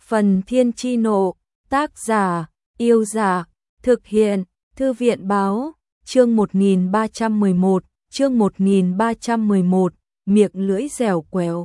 Phần Thiên Chi Nộ, tác giả, Yêu Giả, thực hiện, Thư viện Báo, chương 1311, miệng lưỡi dẻo quẹo.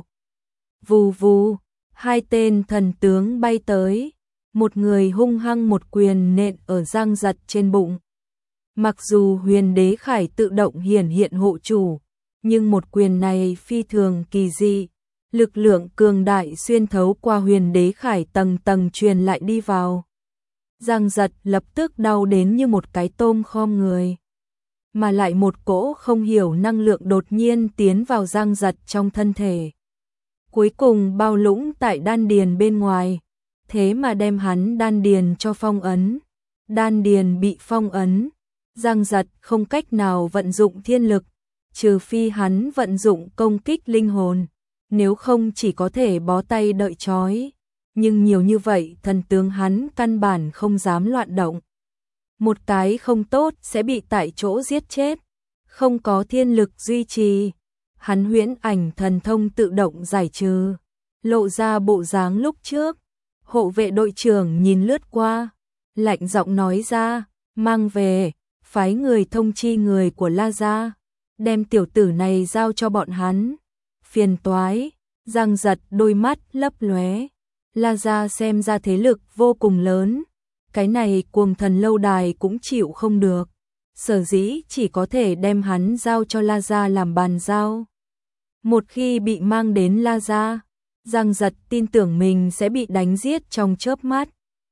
Vù vù, hai tên thần tướng bay tới, một người hung hăng một quyền nện ở Giang Giật trên bụng. Mặc dù Huyền Đế Khải tự động hiển hiện hộ chủ, nhưng một quyền này phi thường kỳ dị, lực lượng cường đại xuyên thấu qua Huyền Đế Khải tầng tầng truyền lại đi vào. Giang Giật lập tức đau đến như một cái tôm khom người, mà lại một cỗ không hiểu năng lượng đột nhiên tiến vào Giang Giật trong thân thể. Cuối cùng bao lũng tại đan điền bên ngoài, thế mà đem hắn đan điền cho phong ấn. Đan điền bị phong ấn, Giang Giật không cách nào vận dụng thiên lực, trừ phi hắn vận dụng công kích linh hồn, nếu không chỉ có thể bó tay đợi trói. Nhưng nhiều như vậy thần tướng hắn căn bản không dám loạn động. Một cái không tốt sẽ bị tại chỗ giết chết, không có thiên lực duy trì. Hắn huyễn ảnh thần thông tự động giải trừ, lộ ra bộ dáng lúc trước. Hộ vệ đội trưởng nhìn lướt qua, lạnh giọng nói ra, mang về, phái người thông chi người của La Gia, đem tiểu tử này giao cho bọn hắn. Phiền toái, Giang Giật đôi mắt lấp lóe. La Gia xem ra thế lực vô cùng lớn, cái này Cuồng Thần lâu đài cũng chịu không được, sở dĩ chỉ có thể đem hắn giao cho La Gia làm bàn giao. Một khi bị mang đến La Gia, Giang Giật tin tưởng mình sẽ bị đánh giết trong chớp mắt.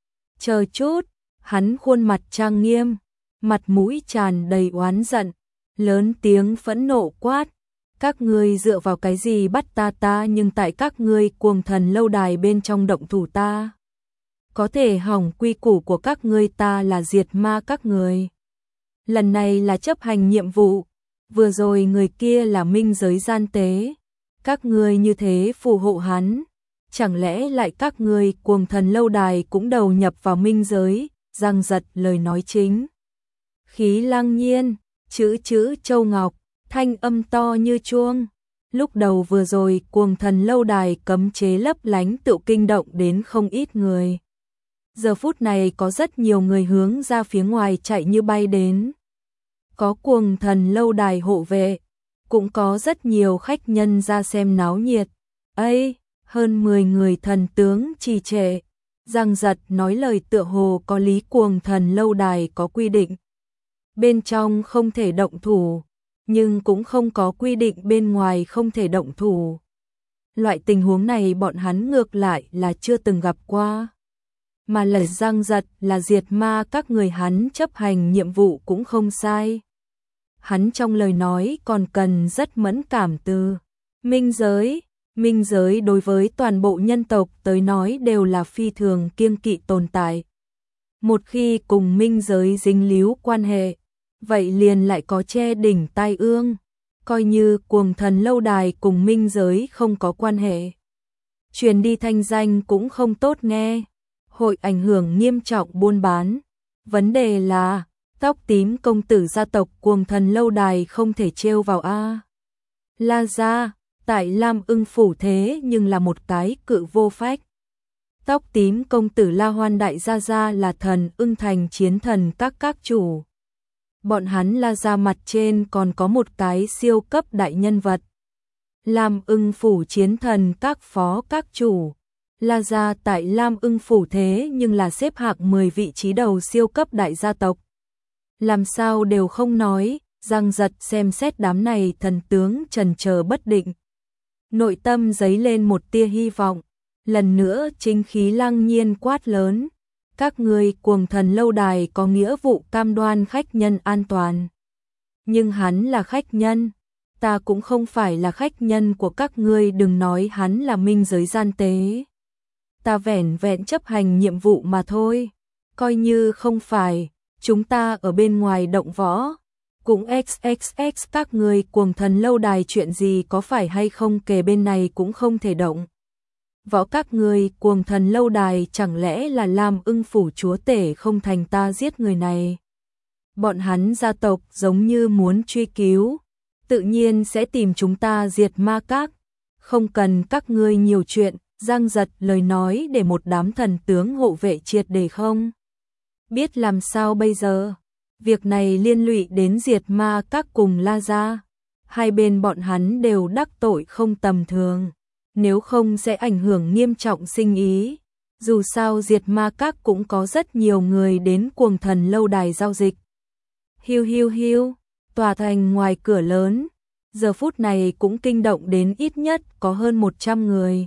Chờ chút, hắn khuôn mặt trang nghiêm, mặt mũi tràn đầy oán giận, lớn tiếng phẫn nộ quát. Các ngươi dựa vào cái gì bắt ta nhưng tại các ngươi Cuồng Thần lâu đài bên trong động thủ ta. Có thể hỏng quy củ của các ngươi ta là diệt ma các người. Lần này là chấp hành nhiệm vụ, vừa rồi người kia là minh giới gian tế. Các ngươi như thế phù hộ hắn, chẳng lẽ lại các ngươi Cuồng Thần lâu đài cũng đầu nhập vào minh giới? Giang Giật lời nói chính khí lăng nhiên, chữ châu ngọc, thanh âm to như chuông. Lúc đầu vừa rồi Cuồng Thần lâu đài cấm chế lấp lánh tự kinh động đến không ít người. Giờ phút này có rất nhiều người hướng ra phía ngoài chạy như bay đến. Có Cuồng Thần lâu đài hộ vệ, cũng có rất nhiều khách nhân ra xem náo nhiệt. Ây, hơn 10 người thần tướng trì trệ. Giang Giật nói lời tựa hồ có lý. Cuồng Thần lâu đài có quy định, bên trong không thể động thủ, nhưng cũng không có quy định bên ngoài không thể động thủ. Loại tình huống này bọn hắn ngược lại là chưa từng gặp qua. Mà lời Giang Giật là diệt ma các người, hắn chấp hành nhiệm vụ cũng không sai. Hắn trong lời nói còn cần rất mẫn cảm từ minh giới. Minh giới đối với toàn bộ nhân tộc tới nói đều là phi thường kiêng kỵ tồn tại. Một khi cùng minh giới dính líu quan hệ, vậy liền lại có che đỉnh tai ương. Coi như Cuồng Thần lâu đài cùng minh giới không có quan hệ, truyền đi thanh danh cũng không tốt nghe, hội ảnh hưởng nghiêm trọng buôn bán. Vấn đề là tóc tím công tử gia tộc Cuồng Thần lâu đài không thể trêu vào a. La Gia tại Lam Ưng phủ thế nhưng là một cái cự vô phách. Tóc tím công tử La Hoan đại gia gia là Thần Ưng thành chiến thần các chủ. Bọn hắn La Gia mặt trên còn có một cái siêu cấp đại nhân vật, Lam Ưng phủ chiến thần các phó các chủ. La Gia tại Lam Ưng phủ thế nhưng là xếp hạng 10 vị trí đầu siêu cấp đại gia tộc. Làm sao đều không nói. Giang Giật xem xét đám này thần tướng chần chờ bất định, nội tâm dấy lên một tia hy vọng. Lần nữa chính khí lăng nhiên quát lớn, các ngươi Cuồng Thần lâu đài có nghĩa vụ cam đoan khách nhân an toàn. Nhưng hắn là khách nhân, ta cũng không phải là khách nhân của các ngươi. Đừng nói hắn là minh giới gian tế, ta vẻn vẹn chấp hành nhiệm vụ mà thôi. Coi như không phải, chúng ta ở bên ngoài động võ cũng xxx các ngươi Cuồng Thần lâu đài chuyện gì có phải hay không kề bên này cũng không thể động võ. Các ngươi Cuồng Thần lâu đài chẳng lẽ là Lam Ưng phủ chúa tể không thành ta giết người này? Bọn hắn gia tộc giống như muốn truy cứu, tự nhiên sẽ tìm chúng ta diệt ma các, không cần các ngươi nhiều chuyện. Giang Giật lời nói để một đám thần tướng hộ vệ triệt để không biết làm sao bây giờ. Việc này liên lụy đến Diệt Ma Các cùng La Gia. Hai bên bọn hắn đều đắc tội không tầm thường. Nếu không sẽ ảnh hưởng nghiêm trọng sinh ý. Dù sao Diệt Ma Các cũng có rất nhiều người đến Cuồng Thần lâu đài giao dịch. Hiu hiu hiu, tòa thành ngoài cửa lớn, giờ phút này cũng kinh động đến ít nhất có hơn 100 người.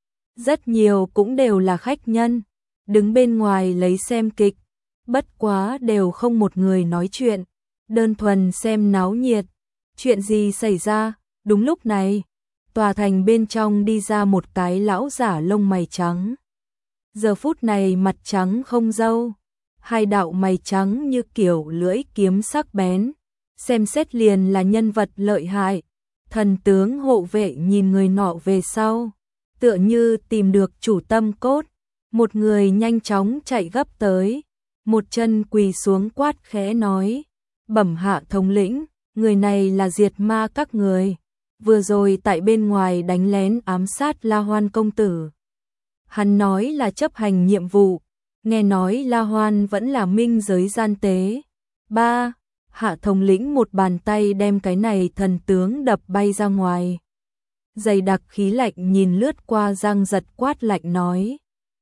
Rất nhiều cũng đều là khách nhân, đứng bên ngoài lấy xem kịch, bất quá đều không một người nói chuyện, đơn thuần xem náo nhiệt. Chuyện gì xảy ra? Đúng lúc này, tòa thành bên trong đi ra một cái lão giả lông mày trắng. Giờ phút này mặt trắng không râu, hai đạo mày trắng như kiểu lưỡi kiếm sắc bén, xem xét liền là nhân vật lợi hại. Thần tướng hộ vệ nhìn người nọ về sau, tựa như tìm được chủ tâm cốt, một người nhanh chóng chạy gấp tới, một chân quỳ xuống quát khẽ nói: "Bẩm hạ thống lĩnh, người này là Diệt Ma Các người, vừa rồi tại bên ngoài đánh lén ám sát La Hoan công tử." Hắn nói là chấp hành nhiệm vụ, nghe nói La Hoan vẫn là minh giới gian tế. Ba, hạ thống lĩnh một bàn tay đem cái này thần tướng đập bay ra ngoài. Dày đặc khí lạnh nhìn lướt qua Giang Giật quát lạnh nói: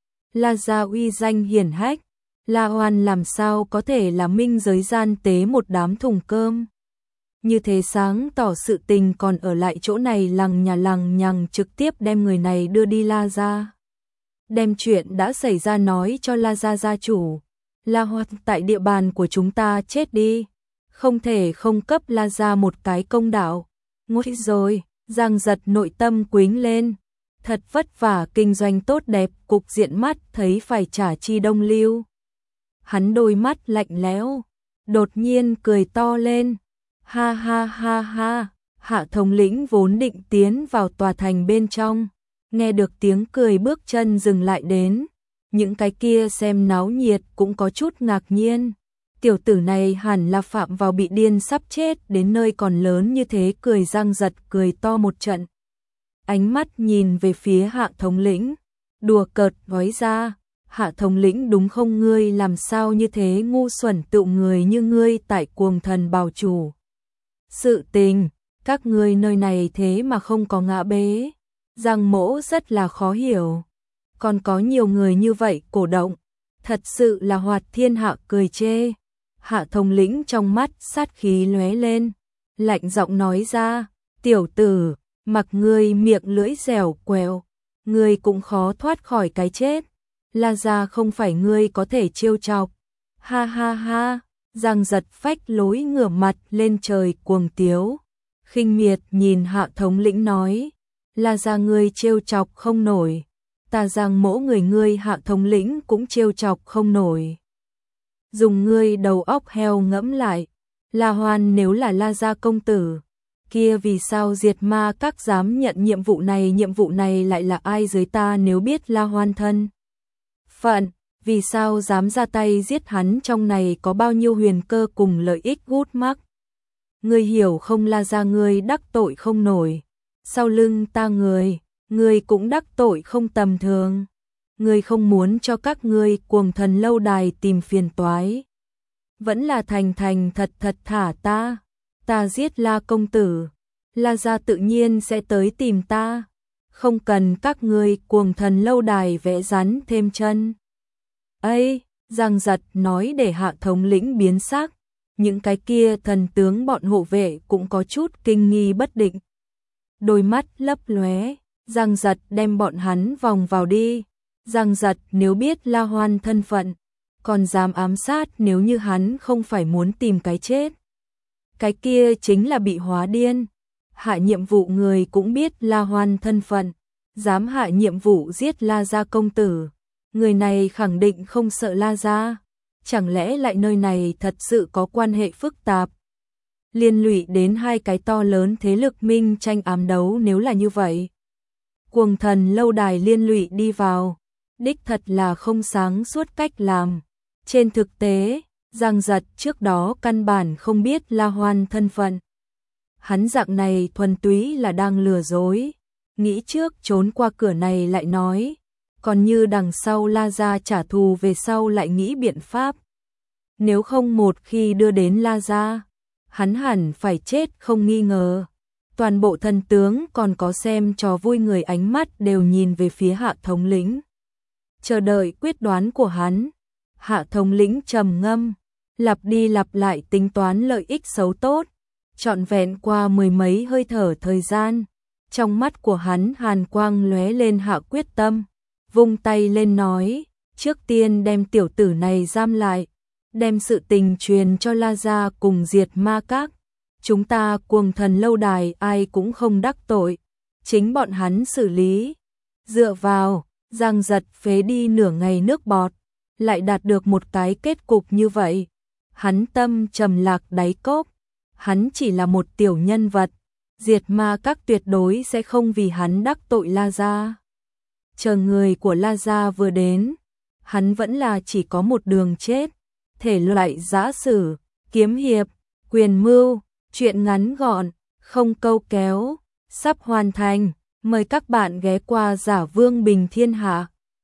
La gia uy danh hiển hách, La Hoan làm sao có thể là minh giới gian tế một đám thùng cơm. Như thế sáng tỏ sự tình còn ở lại chỗ này lằng nhằng trực tiếp đem người này đưa đi La gia. Đem chuyện đã xảy ra nói cho La gia gia chủ. La Hoan tại địa bàn của chúng ta chết đi, không thể không cấp La gia một cái công đạo. Ngồi rồi, Giang Giật nội tâm quính lên. Thật vất vả kinh doanh tốt đẹp, cục diện mắt thấy phải trả chi đông lưu. Hắn đôi mắt lạnh lẽo, đột nhiên cười to lên. Ha ha ha ha, hạ thống lĩnh vốn định tiến vào tòa thành bên trong. Nghe được tiếng cười bước chân dừng lại đến. Những cái kia xem náo nhiệt cũng có chút ngạc nhiên. Tiểu tử này hẳn là phạm vào bị điên sắp chết đến nơi còn lớn như thế. Cười Giang Giật cười to một trận. Ánh mắt nhìn về phía hạ thống lĩnh, đùa cợt nói ra: hạ thống lĩnh đúng không, ngươi làm sao như thế ngu xuẩn, tựu người như ngươi tại Cuồng Thần bảo chủ. Sự tình, các ngươi nơi này thế mà không có ngã bế. Giang Mỗ rất là khó hiểu. Còn có nhiều người như vậy cổ động, thật sự là hoạt thiên hạ cười chê. Hạ thống lĩnh trong mắt sát khí lóe lên, lạnh giọng nói ra: tiểu tử, mặc ngươi miệng lưỡi dẻo quẹo, ngươi cũng khó thoát khỏi cái chết. La gia không phải ngươi có thể trêu chọc. Ha ha ha, Giang Giật phách lối ngửa mặt lên trời cuồng tiếu, khinh miệt nhìn hạ thống lĩnh nói: La gia ngươi trêu chọc không nổi, ta Giang Mỗ người ngươi hạ thống lĩnh cũng trêu chọc không nổi. Dùng ngươi đầu óc heo ngẫm lại, La Hoan nếu là La gia công tử, kia vì sao Diệt Ma Các dám nhận nhiệm vụ này? Nhiệm vụ này lại là ai dưới ta? Nếu biết La Hoan thân phận, vì sao dám ra tay giết hắn? Trong này có bao nhiêu huyền cơ cùng lợi ích gút mắc? Ngươi hiểu không? La gia ngươi đắc tội không nổi, sau lưng ta ngươi cũng đắc tội không tầm thường. Ngươi không muốn cho các ngươi Cuồng Thần lâu đài tìm phiền toái, vẫn là thành thật thả ta giết La công tử, La gia tự nhiên sẽ tới tìm ta, không cần các ngươi Cuồng Thần lâu đài vẽ rắn thêm chân. Ây, Giang Giật nói để hạ thống lĩnh biến sắc, những cái kia thần tướng bọn hộ vệ cũng có chút kinh nghi bất định. Đôi mắt lấp lóe, Giang Giật đem bọn hắn vòng vào đi. Giang Giật nếu biết La Hoan thân phận, còn dám ám sát, nếu như hắn không phải muốn tìm cái chết, cái kia chính là bị hóa điên. Hạ nhiệm vụ người cũng biết La Hoan thân phận, dám hạ nhiệm vụ giết La gia công tử, người này khẳng định không sợ La gia. Chẳng lẽ lại nơi này thật sự có quan hệ phức tạp, liên lụy đến hai cái to lớn thế lực minh tranh ám đấu? Nếu là như vậy, Cuồng Thần lâu đài liên lụy đi vào, đích thật là không sáng suốt cách làm. Trên thực tế, Giang Giật trước đó căn bản không biết La Hoan thân phận. Hắn dạng này thuần túy là đang lừa dối. nghĩ trước trốn qua cửa này lại nói, còn như đằng sau La Gia trả thù về sau lại nghĩ biện pháp. Nếu không một khi đưa đến La Gia, hắn hẳn phải chết không nghi ngờ. Toàn bộ thần tướng còn có xem trò vui người ánh mắt đều nhìn về phía Hạ thống lĩnh, chờ đợi quyết đoán của hắn. Hạ thống lĩnh trầm ngâm, lặp đi lặp lại tính toán lợi ích xấu tốt, trọn vẹn qua mười mấy hơi thở thời gian. Trong mắt của hắn hàn quang lóe lên, hạ quyết tâm, vung tay lên nói, trước tiên đem tiểu tử này giam lại, đem sự tình truyền cho La Gia cùng diệt ma các. Chúng ta Cuồng Thần lâu đài ai cũng không đắc tội, chính bọn hắn xử lý. Dựa vào, Giang Giật phế đi nửa ngày nước bọt, lại đạt được một cái kết cục như vậy. Hắn tâm trầm lạc đáy cốc, hắn chỉ là một tiểu nhân vật, diệt ma các tuyệt đối sẽ không vì hắn đắc tội La Gia. Chờ người của La Gia vừa đến, hắn vẫn là chỉ có một đường chết, thể loại giã sử, kiếm hiệp, quyền mưu, chuyện ngắn gọn, không câu kéo, sắp hoàn thành. Mời các bạn ghé qua Giả Vương Bình Thiên Hạ.